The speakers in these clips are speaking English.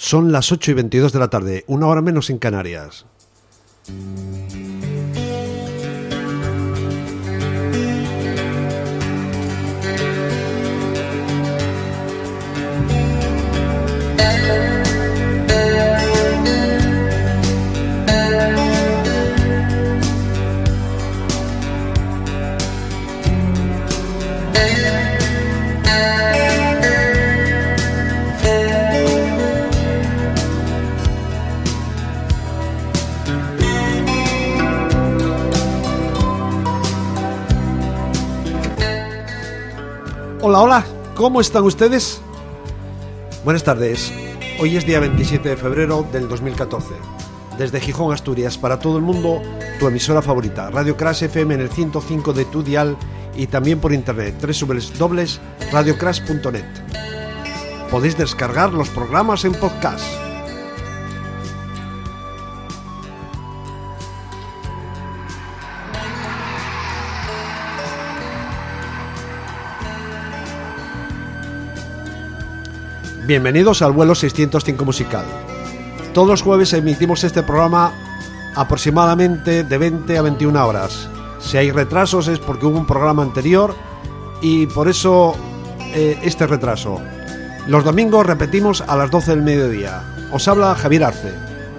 Son las 8:22 de la tarde, una hora menos en Canarias. Hola, hola, ¿cómo están ustedes? Buenas tardes, hoy es día 27 de febrero del 2014. Desde Gijón, Asturias, para todo el mundo, tu emisora favorita, Radio Crash FM en el 105 de tu dial y también por internet, www.radiocrash.net. Podéis descargar los programas en podcast. Bienvenidos al vuelo 605 musical. Todos los jueves emitimos este programa aproximadamente de 20 a 21 horas. Si hay retrasos es porque hubo un programa anterior y por eso este retraso. Los domingos repetimos a las 12 del mediodía. Os habla Javier Arce.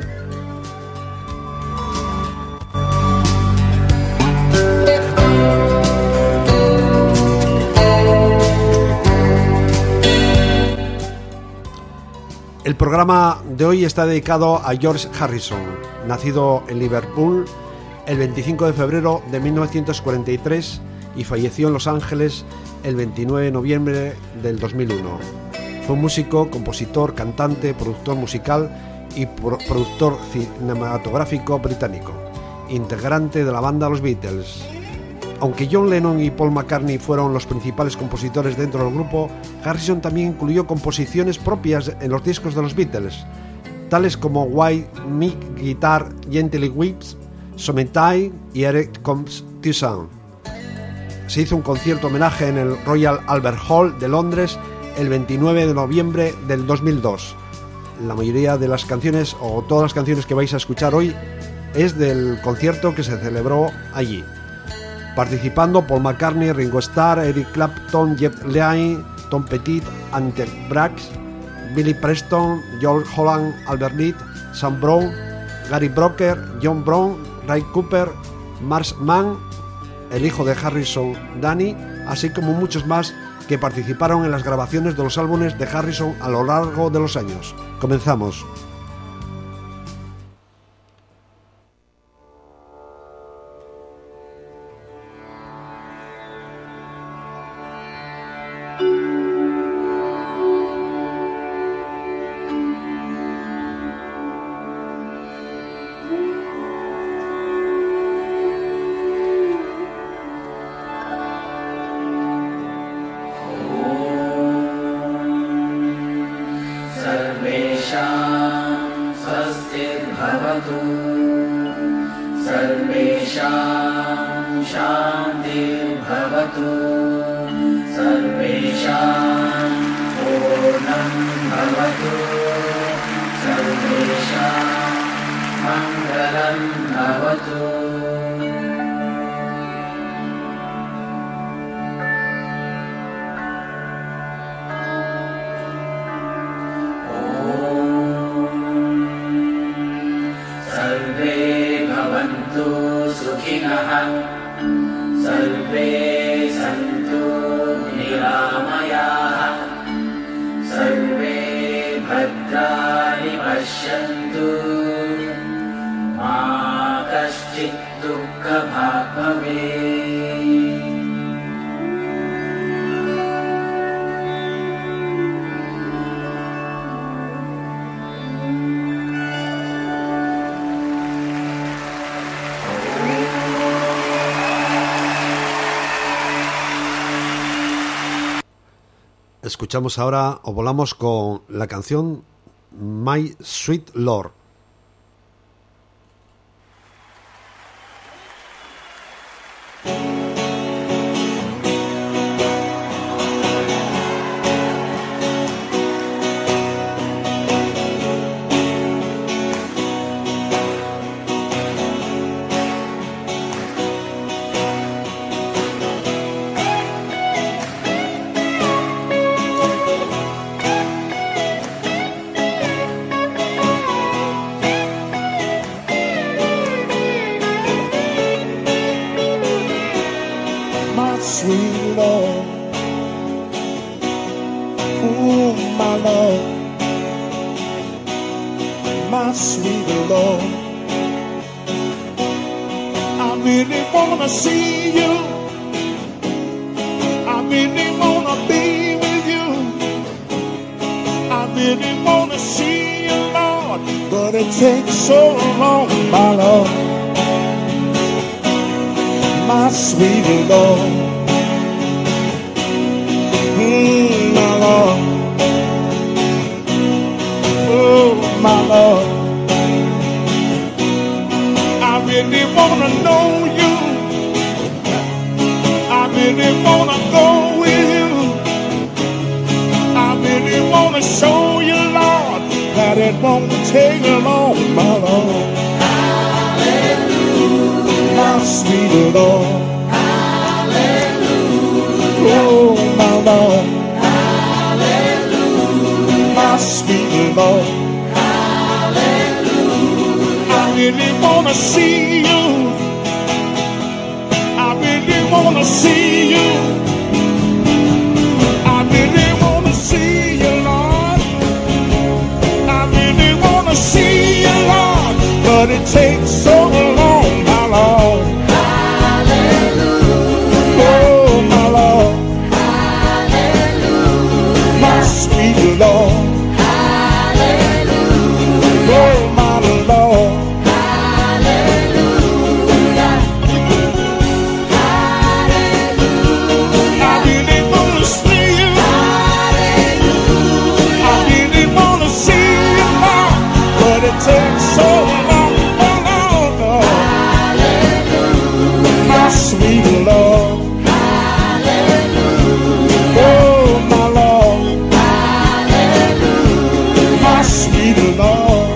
El programa de hoy está dedicado a George Harrison, nacido en Liverpool el 25 de febrero de 1943 y falleció en Los Ángeles el 29 de noviembre del 2001. Fue un músico, compositor, cantante, productor musical y productor cinematográfico británico, integrante de la banda Los Beatles. Aunque John Lennon y Paul McCartney fueron los principales compositores dentro del grupo, Harrison también incluyó composiciones propias en los discos de los Beatles, tales como Why My Guitar Gently Weeps, Summertime y Here Comes the Sun. Se hizo un concierto homenaje en el Royal Albert Hall de Londres el 29 de noviembre del 2002. La mayoría de las canciones, o todas las canciones que vais a escuchar hoy, es del concierto que se celebró allí. Participando Paul McCartney, Ringo Starr, Eric Clapton, Jeff Lynne, Tom Petty, Ante Braggs, Billy Preston, George Holland, Albert Reed, Sam Brown, Gary Brooker, John Brown, Ray Cooper, Marsh Mann, el hijo de Harrison, Danny, así como muchos más que participaron en las grabaciones de los álbumes de Harrison a lo largo de los años. Comenzamos. Escuchamos ahora o volamos con la canción My Sweet Lord. sweet Lord. Ooh, my Lord, my sweet Lord. I really wanna see you. I really wanna be with you. I really wanna see you, Lord, but it takes so long, my Lord, my sweet Lord. My Lord, oh my Lord, I really wanna know you. I really wanna go with you. I really wanna show you, Lord, that it won't take long, my Lord. Hallelujah, my sweet Lord. Hallelujah, oh my Lord. Hallelujah, my sweet Lord. Hallelujah, I really wanna see you. I really wanna see you. I really wanna see you, Lord. I really wanna see you, Lord, but it takes so long, my Lord. Hallelujah, oh my Lord. Hallelujah, my sweet Lord. Hallelujah, oh my Lord. Takes so long, oh Lord, oh. Hallelujah, my sweet Lord. Hallelujah, oh my Lord. Hallelujah, my sweet Lord.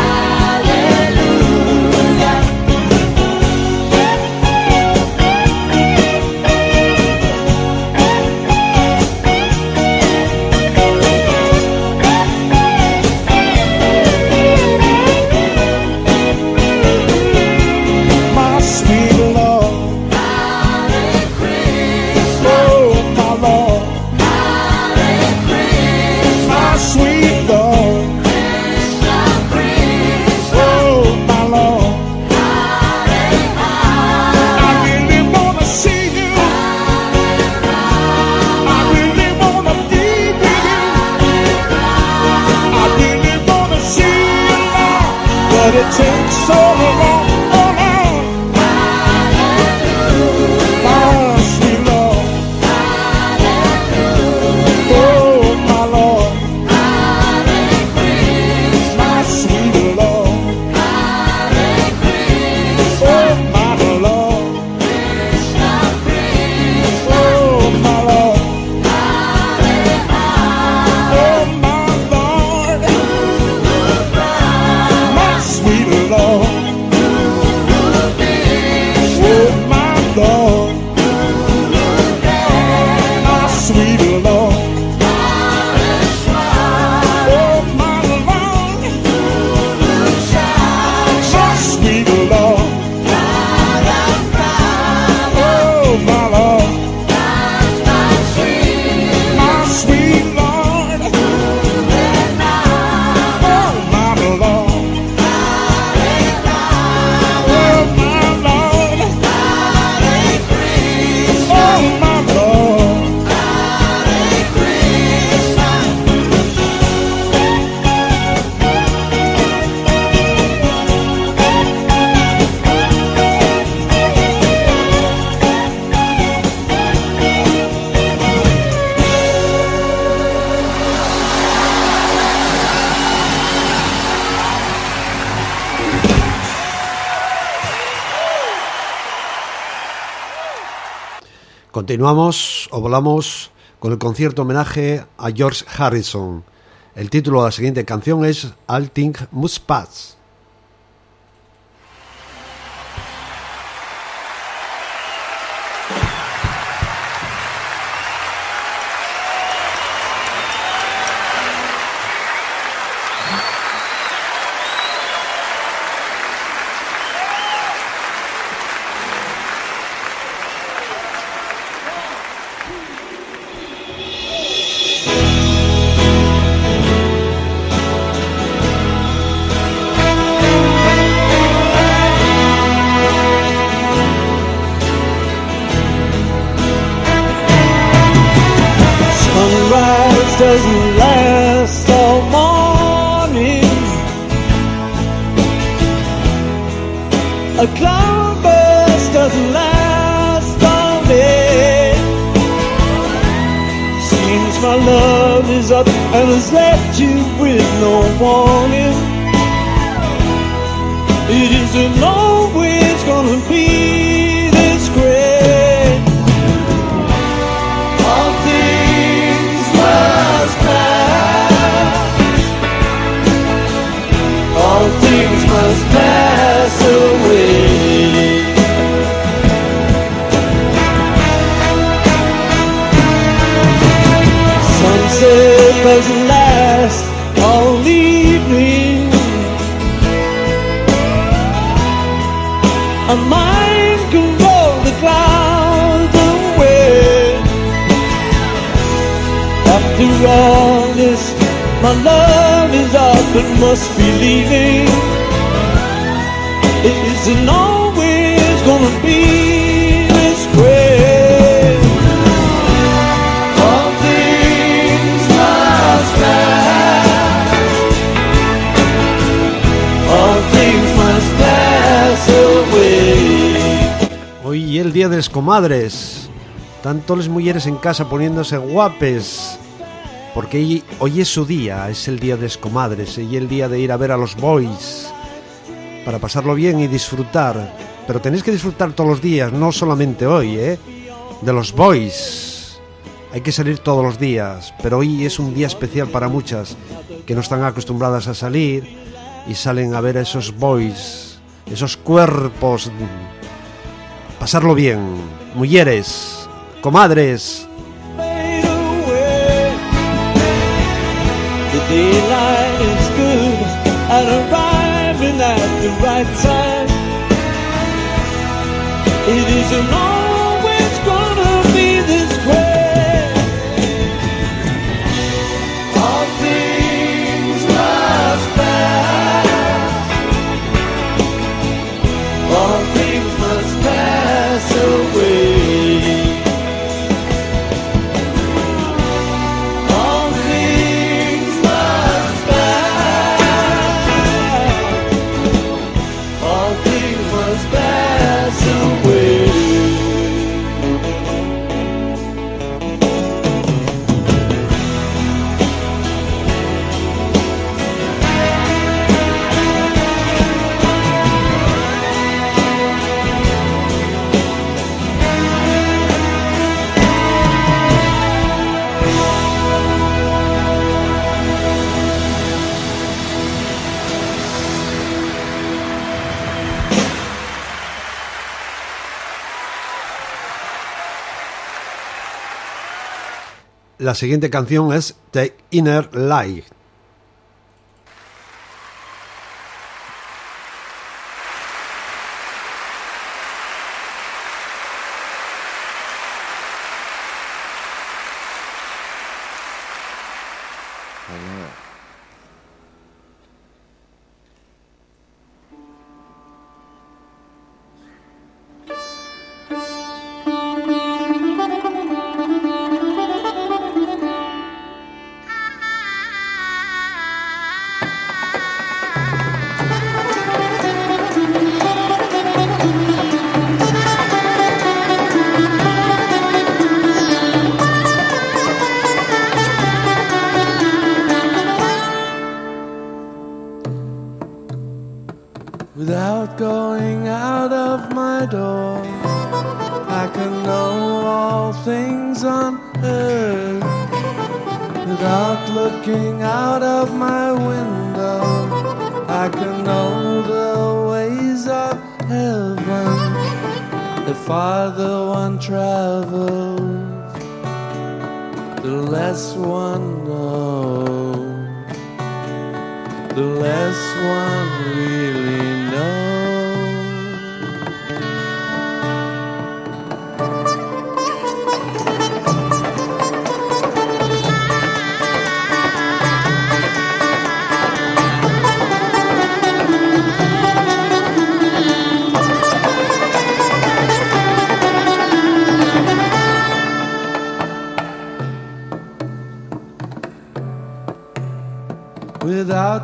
But it takes so long, oh Lord. Hallelujah, my sweet Lord. Hallelujah, oh my Lord. Hallelujah, my sweet Lord. Hallelujah, oh my Lord. Oh my Lord. Oh my Lord. My sweet Lord. Oh my Lord. My sweet Lord. Oh my Lord. My sweet Lord. Oh my Lord. My sweet Lord. Oh my Lord. Oh my Lord. Oh my Lord. Continuamos o volamos con el concierto homenaje a George Harrison. El título de la siguiente canción es All Things Must Pass. doesn't last all morning. A cloudburst doesn't last all day. Seems my love is up and has left you with no warning. It isn't always gonna be this great. All things must pass. All things must pass away. Sunset doesn't last all evening. A mind can roll the clouds away. After all this, my love is up and must be leaving. It isn't always gonna be this great. All things must pass. All things must pass away. Hoy el día de las comadres. Tanto las mujeres en casa poniéndose guapes. Porque hoy es su día, es el día de las comadres. Y el día de ir a ver a los boys. Para pasarlo bien y disfrutar. Pero tenéis que disfrutar todos los días, no solamente hoy, ¿eh? De los boys. Hay que salir todos los días. Pero hoy es un día especial para muchas que no están acostumbradas a salir y salen a ver a esos boys, esos cuerpos. Pasarlo bien. Mujeres, comadres. The daylight is good at arriving at the right time. It isn't always gonna be this way. All things must pass. All things must pass away. La siguiente canción es The Inner Light. Without going out of my door, I can know all things on earth. Without looking out of my window, I can know the ways of heaven. The farther one travels, the less one knows, the less one really knows.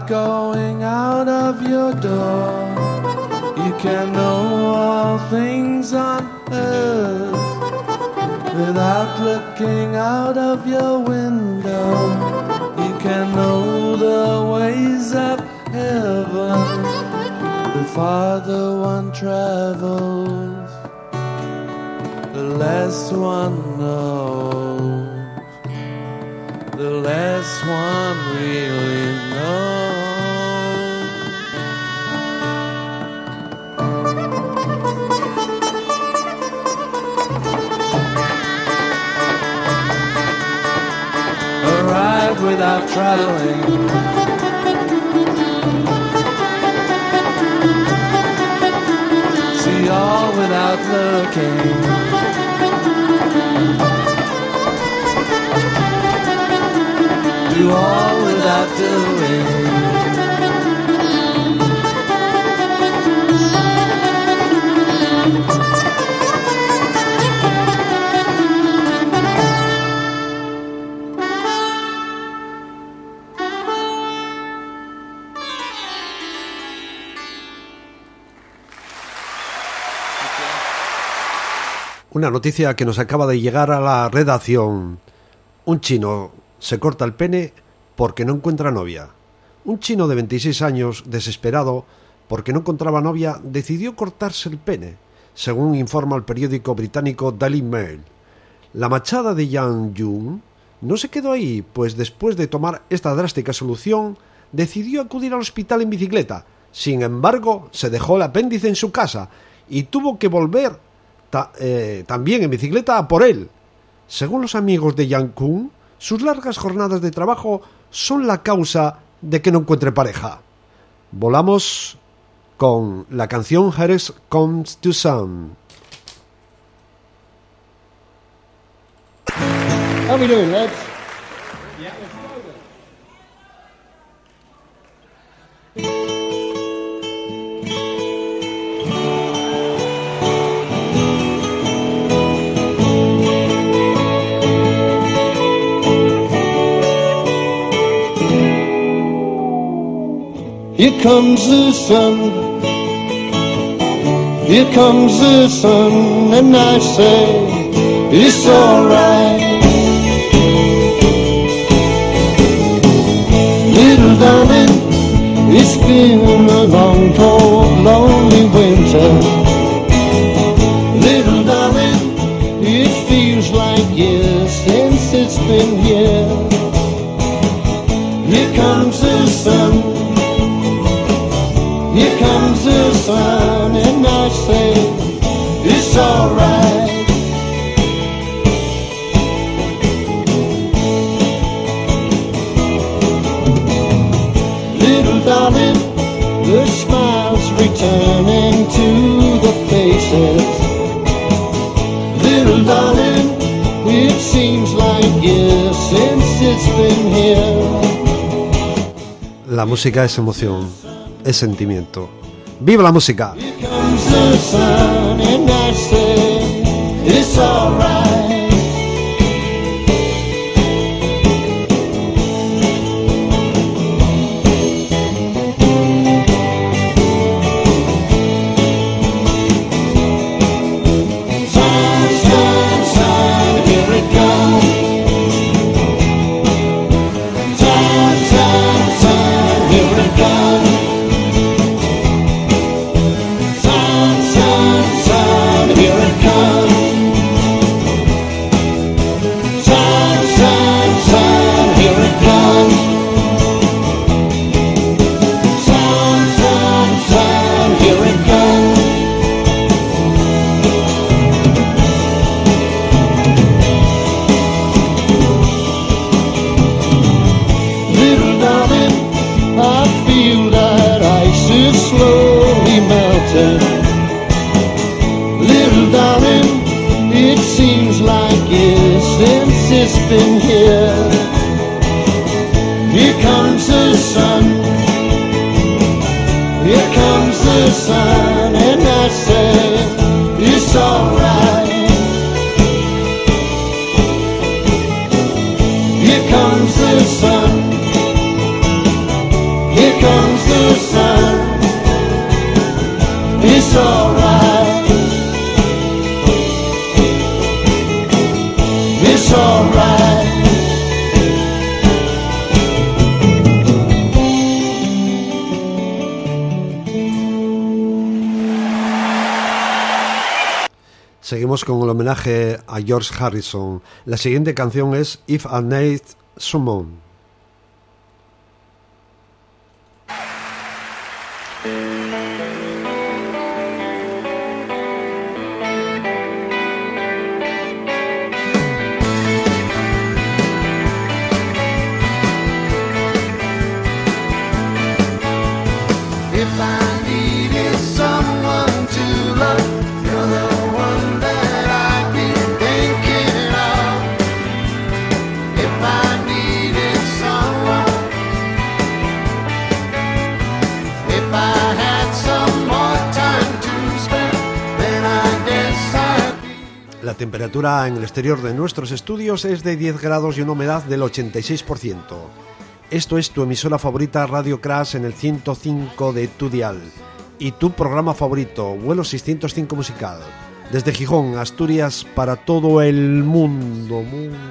going out of your door. You can know all things on earth without looking out of your window. You can know the ways of heaven. The farther one travels, the less one knows. The less one really knows. Arrive without traveling. See all without looking. Do all without doing. Una noticia que nos acaba de llegar a la redacción. Un chino se corta el pene porque no encuentra novia. Un chino de 26 años, desesperado porque no encontraba novia, decidió cortarse el pene, según informa el periódico británico Daily Mail. La machada de Yang Jun no se quedó ahí, pues después de tomar esta drástica solución, decidió acudir al hospital en bicicleta. Sin embargo, se dejó el apéndice en su casa y tuvo que volver también en bicicleta a por él. Según los amigos de Yang Kun, sus largas jornadas de trabajo son la causa de que no encuentre pareja. Volamos con la canción Here's Comes to Sun. How we doing, lads? Here comes the sun, here comes the sun, and I say it's alright. Little darling, it's been a long, cold, lonely winter. Little darling, it feels like years since it's been here. Here comes the sun, here comes the sun, and I say it's alright. Little darling, the smiles returning to the faces. Little darling, it seems like years since it's been here. La música es emoción, es sentimiento. ¡Viva la música! Here comes the sun, and I say it's alright. Sun, sun, sun, here it comes. Sun, sun, sun, here it comes. Sun, sun, sun, here it comes. Sun, sun, sun, here it comes. Sun, sun, sun, here it comes. Little darling, I feel that ice is slowly melting. Little darling, it seems like years since it's been here. Here comes the sun, here comes the sun, and I say it's alright. Here comes the sun, here Seguimos con el homenaje a George Harrison. La siguiente canción es If I Need Someone. If I needed someone to love, you're the one that I'd be thinking of. If I needed someone, if I had some more time to spend, then I guess I'd be... La temperatura en el exterior de nuestros estudios es de 10 grados y una humedad del 86%. Esto es tu emisora favorita Radio Crash en el 105 de tu dial y tu programa favorito, Vuelo 605 Musical, desde Gijón, Asturias, para todo el mundo.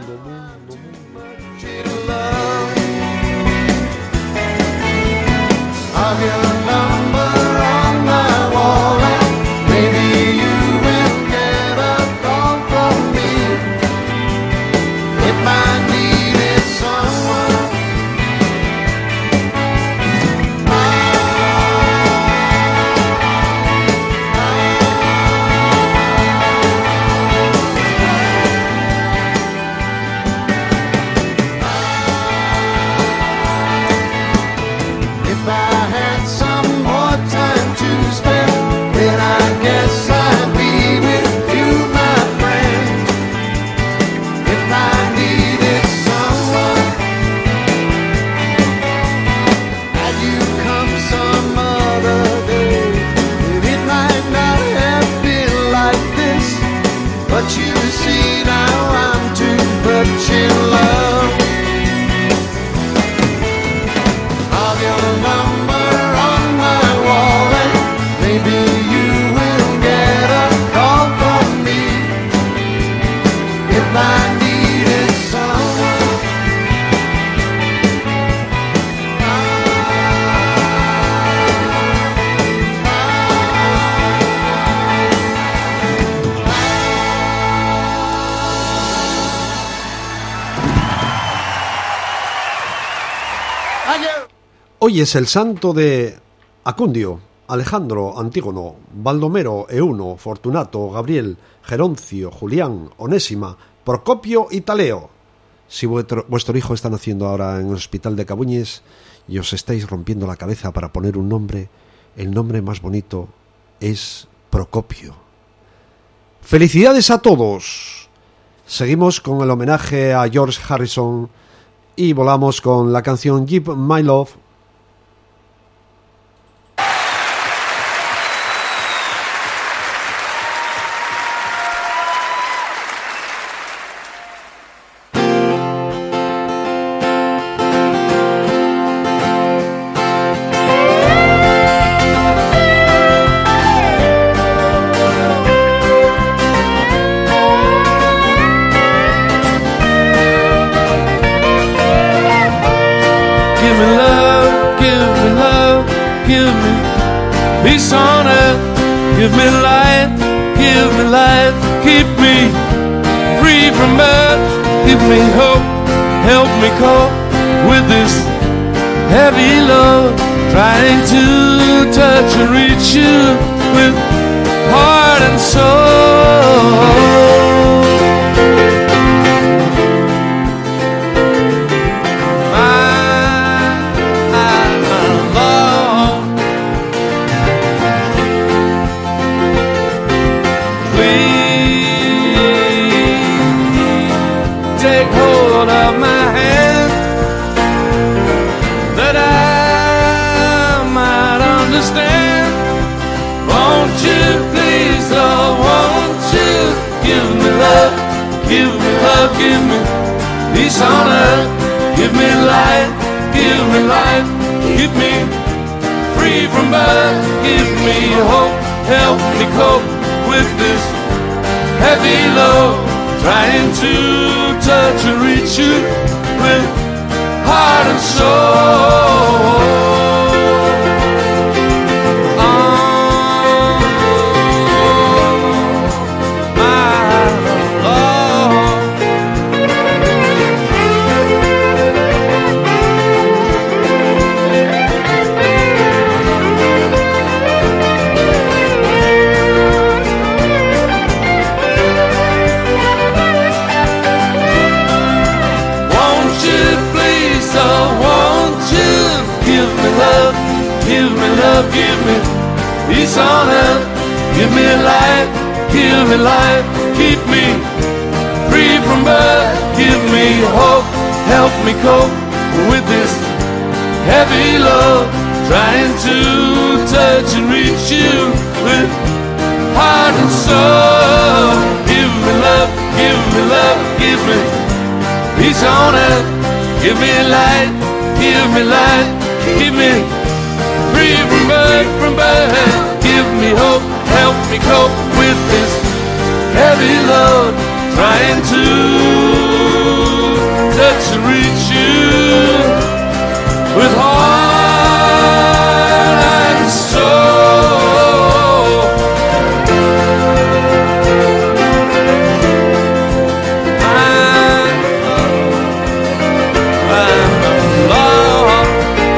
Hoy es el santo de Acundio, Alejandro, Antígono, Baldomero, Euno, Fortunato, Gabriel, Geroncio, Julián, Onésima, Procopio y Taleo. Si vuestro hijo está naciendo ahora en el hospital de Cabuñes y os estáis rompiendo la cabeza para poner un nombre, el nombre más bonito es Procopio. ¡Felicidades a todos! Seguimos con el homenaje a George Harrison y volamos con la canción Give My Love. Peace on earth, give me light, keep me free from birth, give me hope, help me cope with this heavy load, trying to touch and reach you with heart and soul. Give me peace on earth, give me light, keep me free from birth, give me hope, help me cope with this heavy load, trying to touch and reach you with heart and soul. My give me life, give me life, keep me free from birth, give me hope, help me cope with this heavy love, trying to touch and reach you with heart and soul. Give me love, give me love, give me peace on earth, give me light, keep me free from birth, give me hope, help me cope with this heavy load, trying to touch and reach you with heart and soul. I'm lost.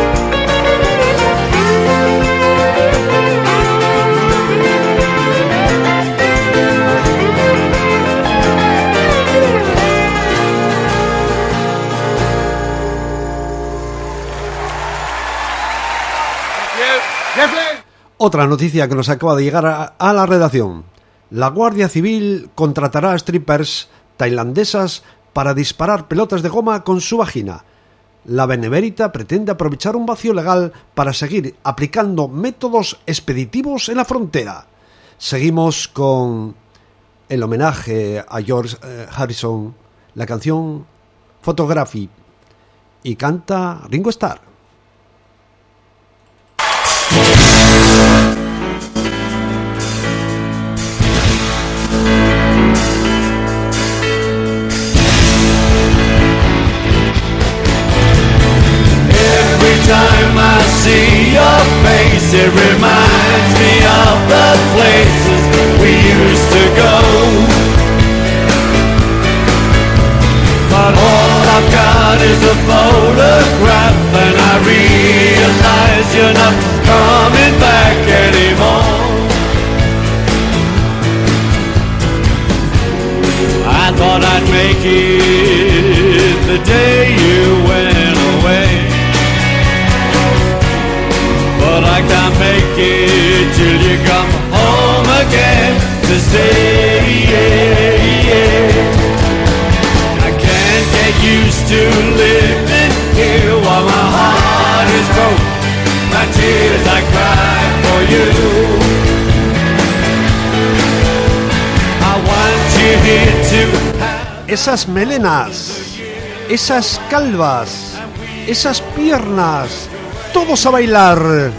Otra noticia que nos acaba de llegar a la redacción. La Guardia Civil contratará a strippers tailandesas para disparar pelotas de goma con su vagina. La Benemérita pretende aprovechar un vacío legal para seguir aplicando métodos expeditivos en la frontera. Seguimos con el homenaje a George Harrison, la canción Photography, y canta Ringo Starr. Time I see your face, it reminds me of the places we used to go. But all I've got is a photograph, and I realize you're not coming back anymore. I thought I'd make it the day you went away, but I can't make it till you come home again to stay. I can't get used to living here while my heart is broke, my tears I cry for you. I want you here to have Esas melenas, esas calvas, esas piernas, todos a bailar.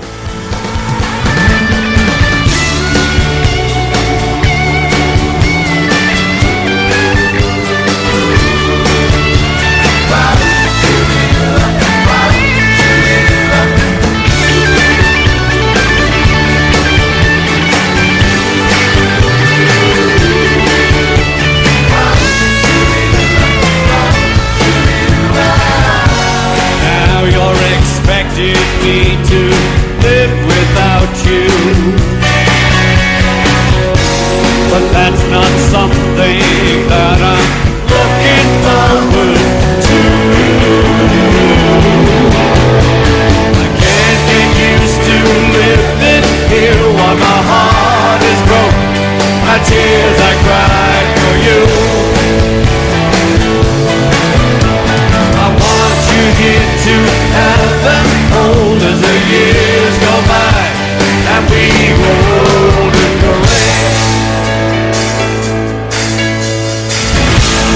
Now you're expecting me to live without you, but that's not something that I'm looking forward to. I can't get used to living here while my heart is broke, my tears I cry for you. I want you here to heaven, hold as the years go by, and we roll and parade.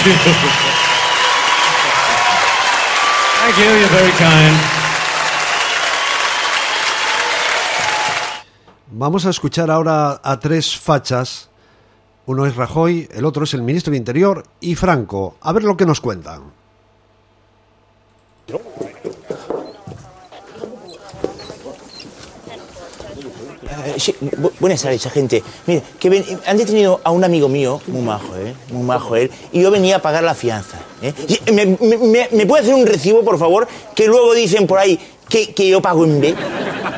Thank you, you're very kind. Vamos a escuchar ahora a tres fachas. Uno es Rajoy, el otro es el ministro del Interior y Franco. A ver lo que nos cuentan. Sí, buenas tardes, gente. Mire, han detenido a un amigo mío, muy majo él, y yo venía a pagar la fianza. Sí, ¿Me puede hacer un recibo, por favor? Que luego dicen por ahí que yo pago en B.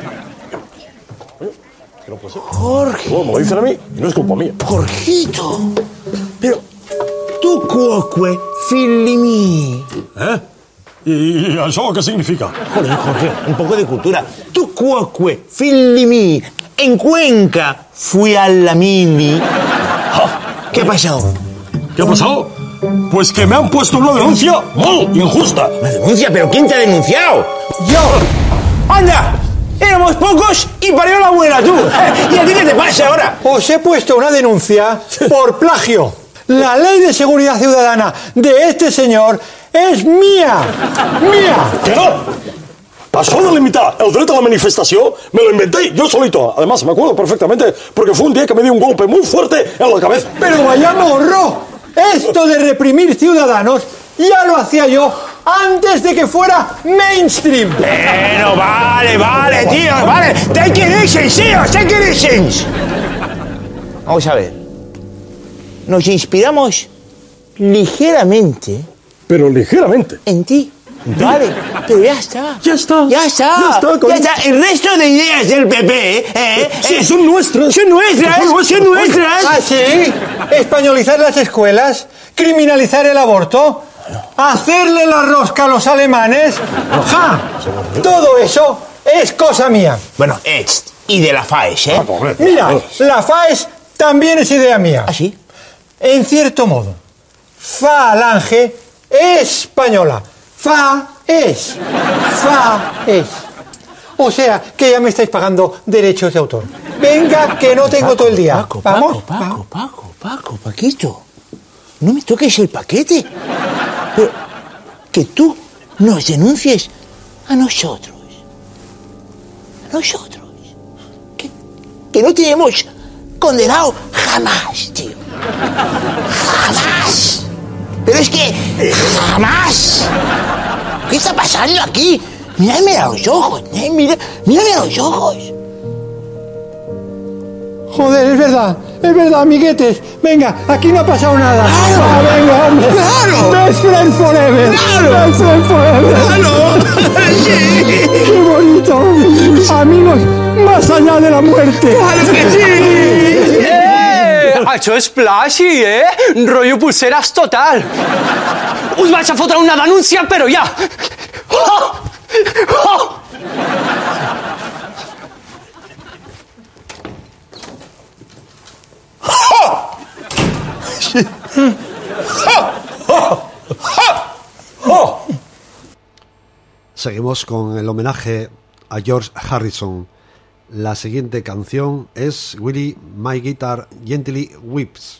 Jorge. Bueno, me lo dicen a mí y no es culpa mía. Jorgito. Pero, tu cuoque figli mi. ¿Eh? ¿Y eso qué significa? Joder, Jorge, un poco de cultura. Tu cuoque figli mi. En Cuenca fui a la mini. ¿Qué ha pasado? ¿Qué ha pasado? Pues que me han puesto una denuncia muy injusta. ¿Una denuncia? ¿Pero quién te ha denunciado? ¡Yo! ¡Anda! Éramos pocos y parió la abuela, tú. ¿Y a ti qué te pasa ahora? Os he puesto una denuncia por plagio. La ley de seguridad ciudadana de este señor es mía. ¡Mía! ¡Que no! Això de limitar el dret a la manifestación me lo inventé yo solito. Además, me acuerdo perfectamente porque fue un día que me dio un golpe muy fuerte en la cabeza. Pero vaya morro. Esto de reprimir ciudadanos ya lo hacía yo antes de que fuera mainstream. Pero vale, tío, vale. Take it easy, tío, take it easy. Vamos a ver. Nos inspiramos ligeramente. Pero ligeramente. En ti. Vale, pero ya está. Ya está. El resto de ideas del PP, Sí, son nuestras. Son nuestras. ¿Ah, sí? Españolizar las escuelas, criminalizar el aborto, hacerle la rosca a los alemanes. ¡Ja! Todo eso es cosa mía. Bueno, y de la FAES, ¿eh? Mira, la FAES también es idea mía. ¿Ah, sí? En cierto modo. Falange española. FAES. O sea, que ya me estáis pagando derechos de autor. Venga, que no tengo todo el día. Vamos. Paquito. No me toques el paquete. Pero que tú nos denuncies a nosotros. Que no te hemos condenado jamás, tío. Jamás. Pero es que jamás. ¿Qué está pasando aquí? Mírame a los ojos, mírame a los ojos. Joder, es verdad, amiguetes. Venga, aquí no ha pasado nada. ¡Claro! Venga, hombre. ¡Claro! Best friend forever. ¡Claro! Best friend forever. ¡Claro! ¡Sí! ¡Qué bonito! Amigos, más allá de la muerte. ¡Claro que sí! Això és plagi, Rollo pulseras total. Us vaig a fotre una denúncia, però ja. Seguimos con el homenaje a George Harrison. La siguiente canción es Willie My Guitar Gently Weeps.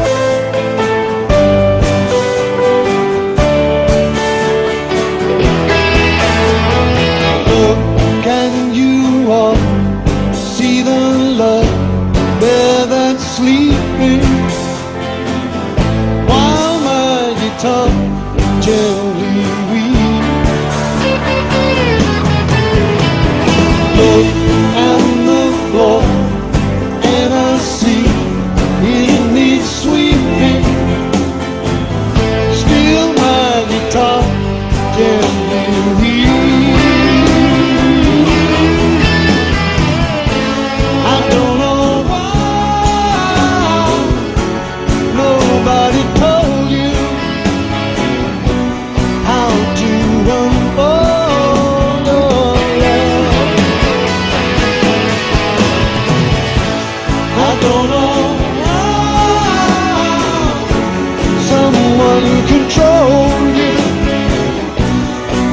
Thank you.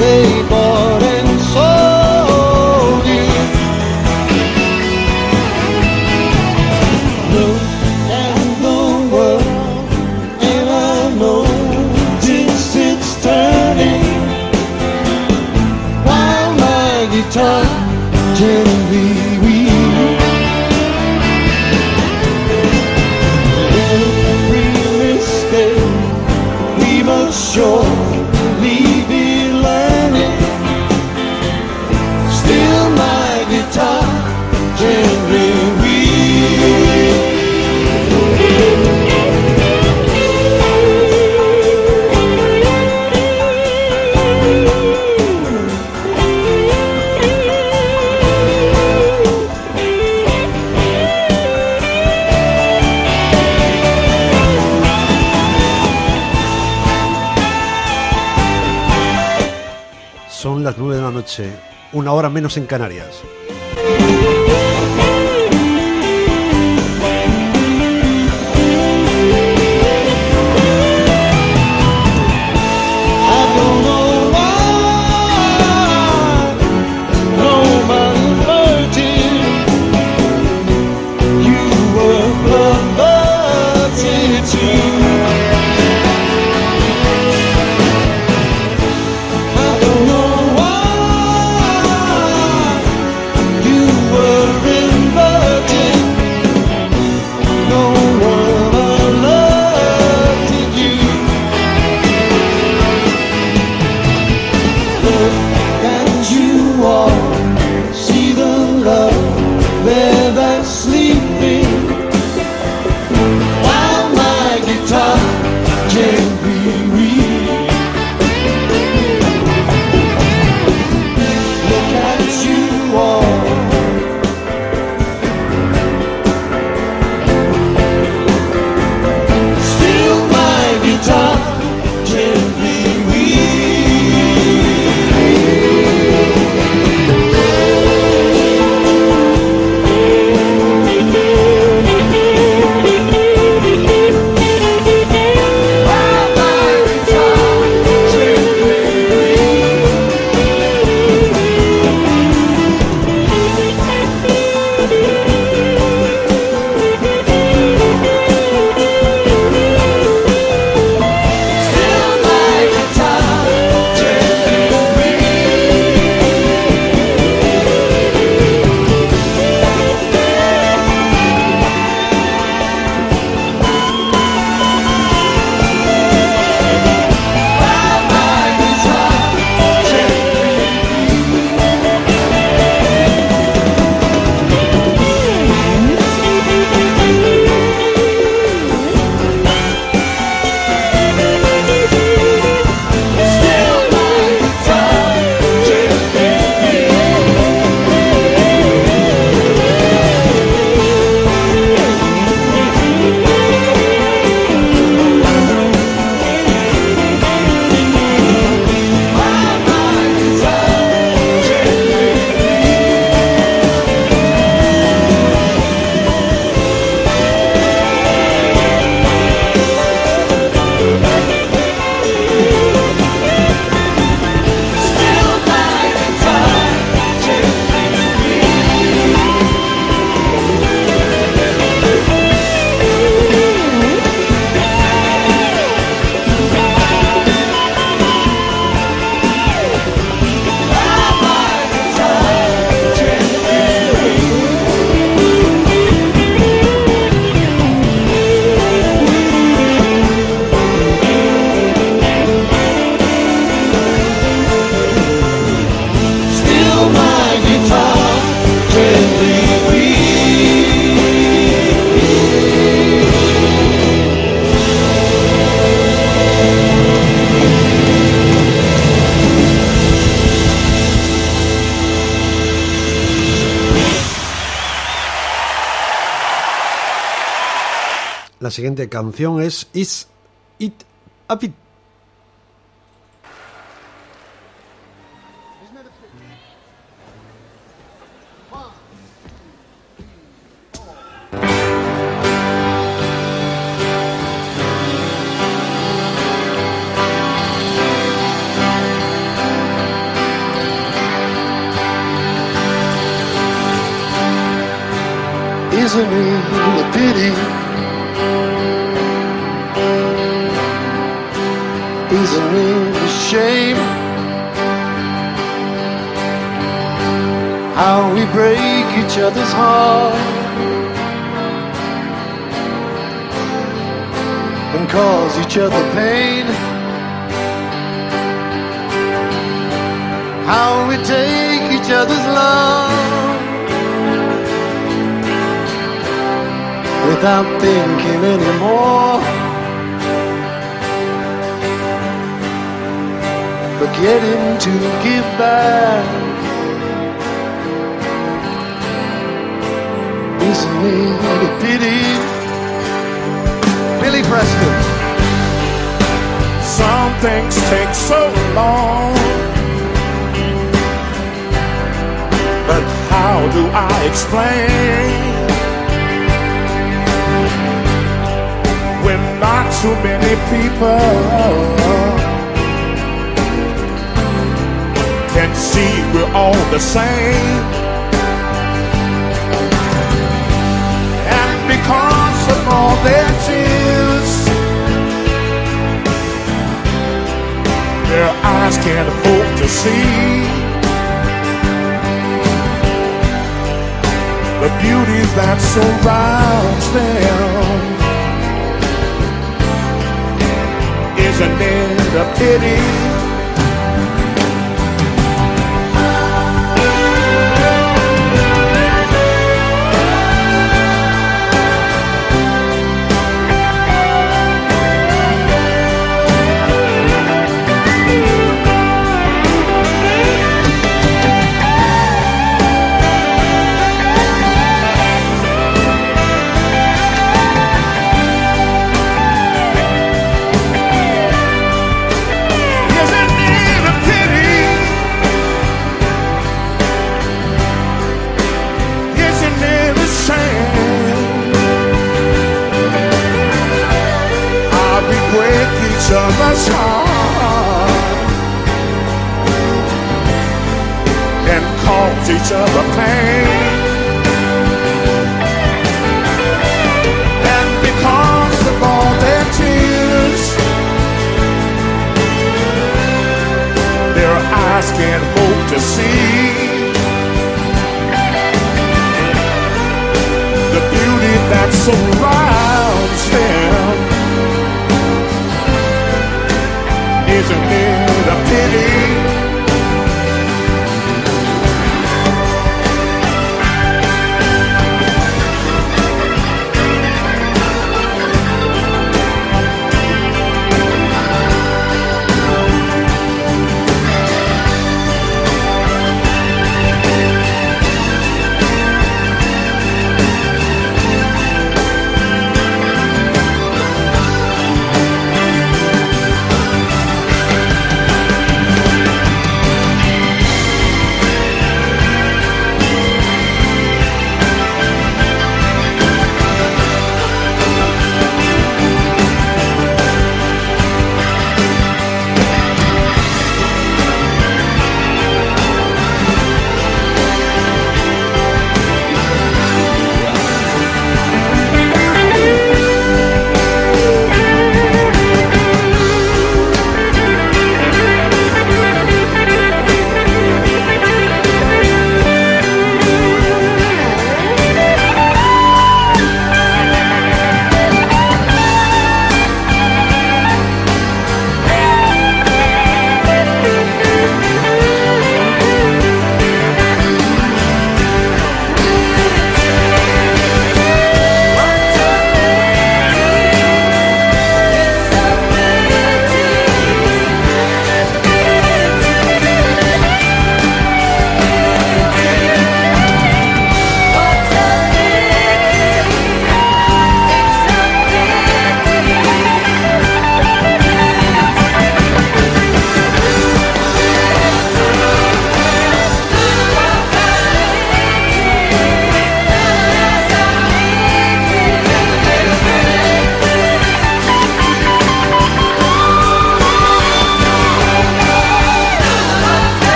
they bought and sold you. Look at the world and I notice it's turning while my guitar gently weeps. Every mistake we must surely be learning. Still my guitar gently weeps. Son las 9 de la noche, una hora menos en Canarias. La siguiente canción es Is It a Pit. Isn't it a pity? Isn't it a shame? How we break each other's heart and cause each other pain. How we take each other's love without thinking anymore, forgetting to give back. Isn't it a pity? Billy Preston. Some things take so long, but how do I explain when not too many people can see we're all the same? And because of all their tears, their eyes can't hope to see the beauty that surrounds them. Isn't it a pity? Other's heart and cause each other pain. And because of all their tears, their eyes can't hope to see the beauty that surrounds them. Isn't it a pity?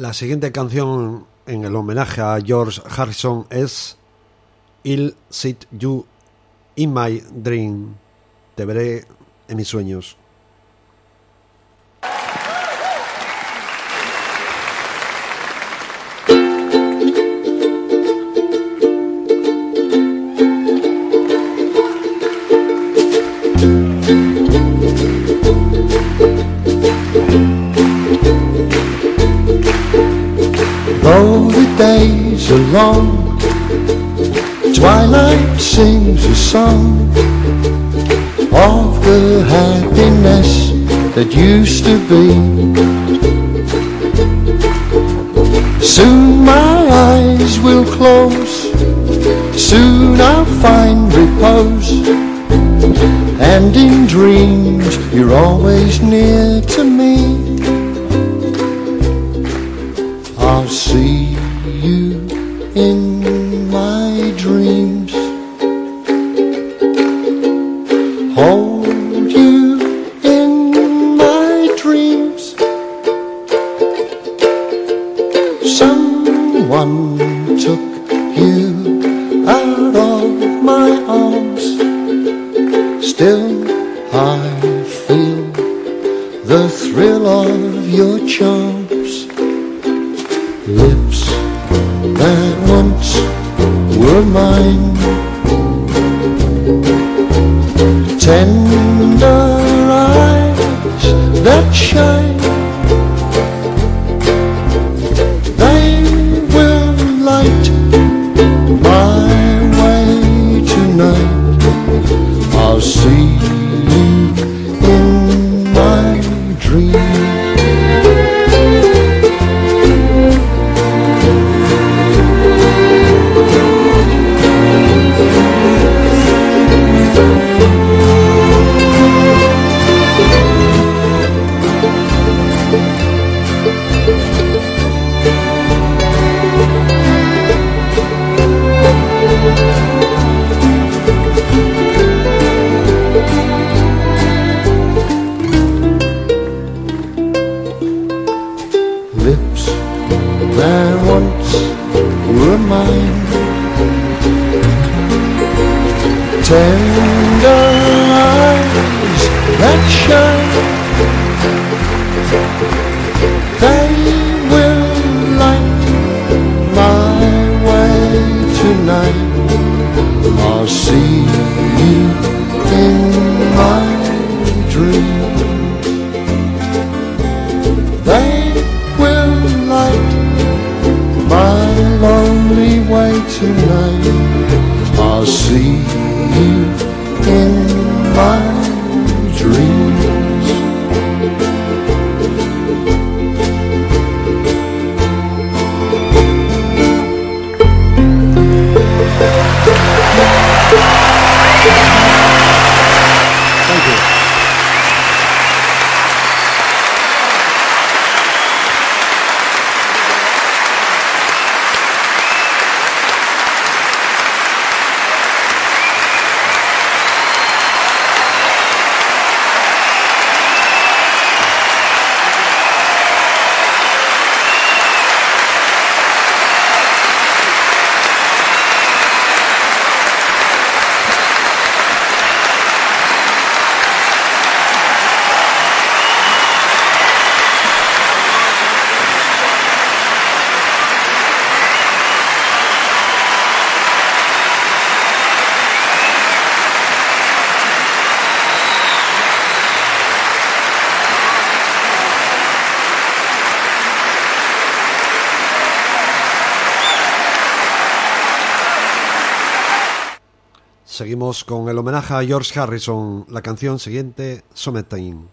La siguiente canción en el homenaje a George Harrison es I'll See You in My Dream. Te veré en mis sueños. Though the days are long, twilight sings a song of the happiness that used to be. Soon my eyes will close, soon I'll find repose, and in dreams you're always near to me. I'll see you in my dreams, hold you in my dreams. Someone took you out of my arms, still I feel the thrill of your charms. Lips that once were mine, tender eyes that shine, they will light my way tonight. I'll see you in my dreams. Lips that once were mine, tender eyes that shine, they will light my way tonight. I'll see you in my dream. They will light my lonely way tonight. I'll see you in my dreams. Thank you. Seguimos con el homenaje a George Harrison. La canción siguiente, Summertime.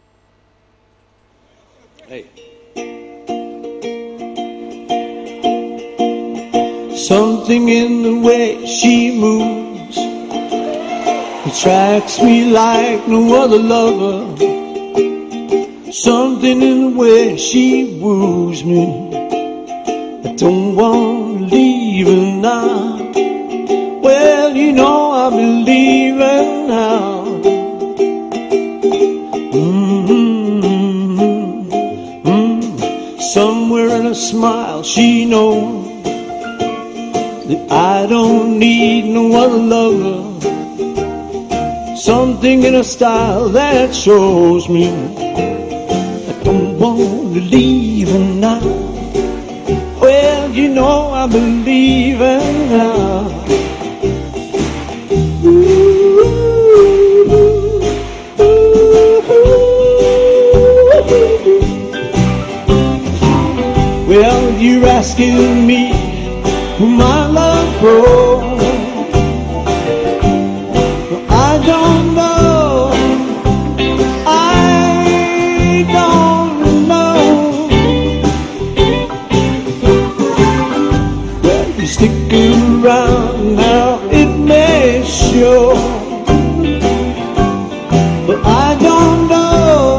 Something in the way she moves attracts me like no other lover. Something in the way she woos me, I don't want to leave her now. Well, you know I believe her now. Somewhere in a small she knows that I don't need no other lover. Something in her style that shows me I don't want to leave her now. Well, you know I believe her now. Well, you're asking me who my love grows. I don't know. I don't know. Well, you stick around now, it may show. But I don't know.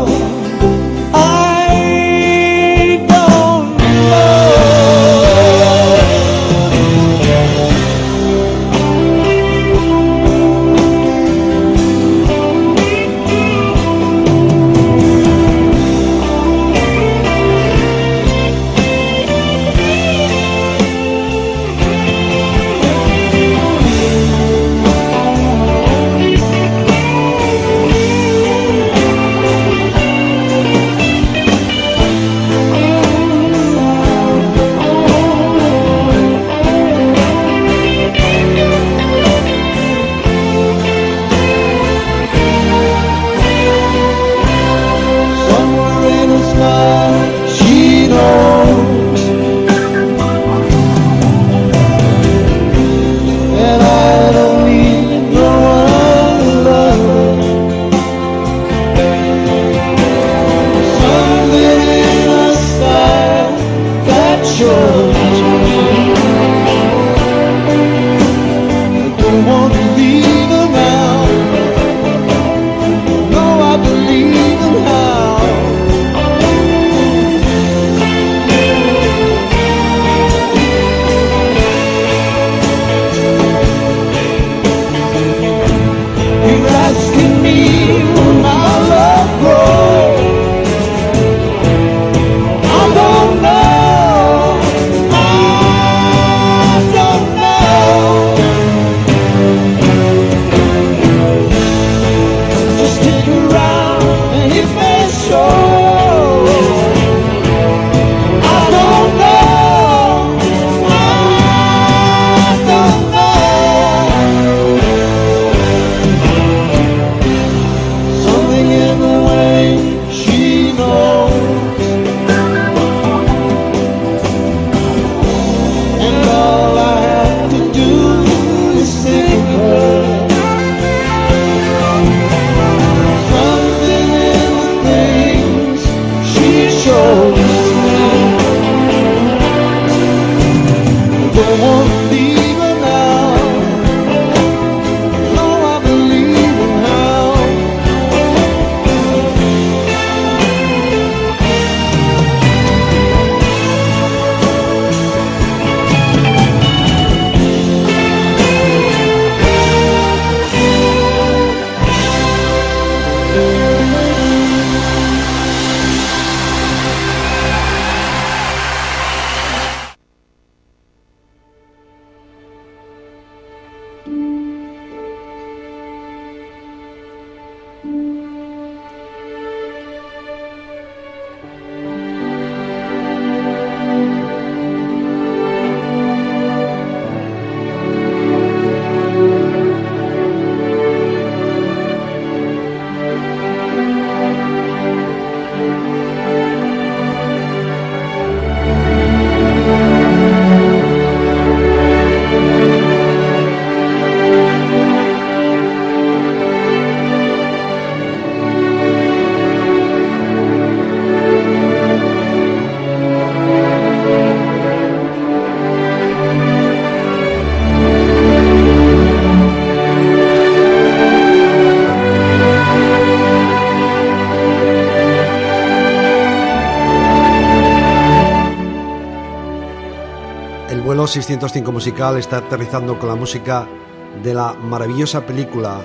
vuelo 605 musical está aterrizando con la música de la maravillosa película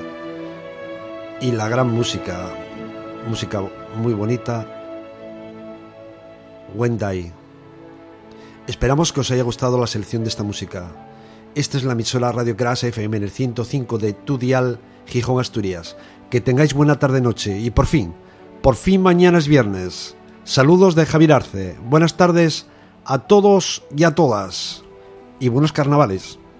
y la gran música muy bonita, When Die. Esperamos que os haya gustado la selección de esta música. Esta es la emisora Radio Crash FM en el 105 de tu dial, Gijón, Asturias. Que tengáis buena tarde-noche y por fin mañana es viernes. Saludos de Javier Arce. Buenas tardes a todos y a todas. Y buenos carnavales.